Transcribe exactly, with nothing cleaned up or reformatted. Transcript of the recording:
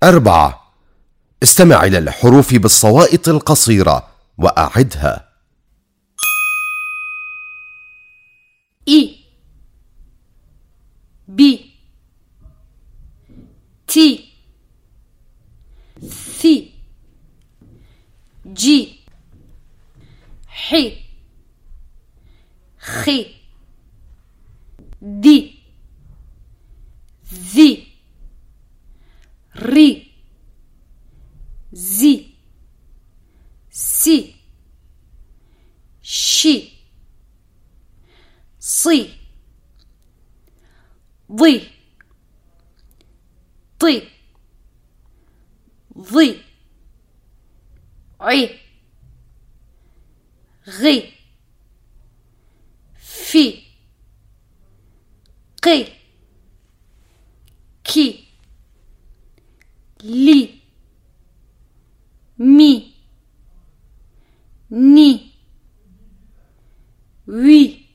أربعة. استمع إلى الحروف بالصوائط القصيرة وأعدها. إي بي تي ثي جي حي خي دي ذي ري زي سي شي صي ضي طي ضي عي غي في قي كي لي مي ني وي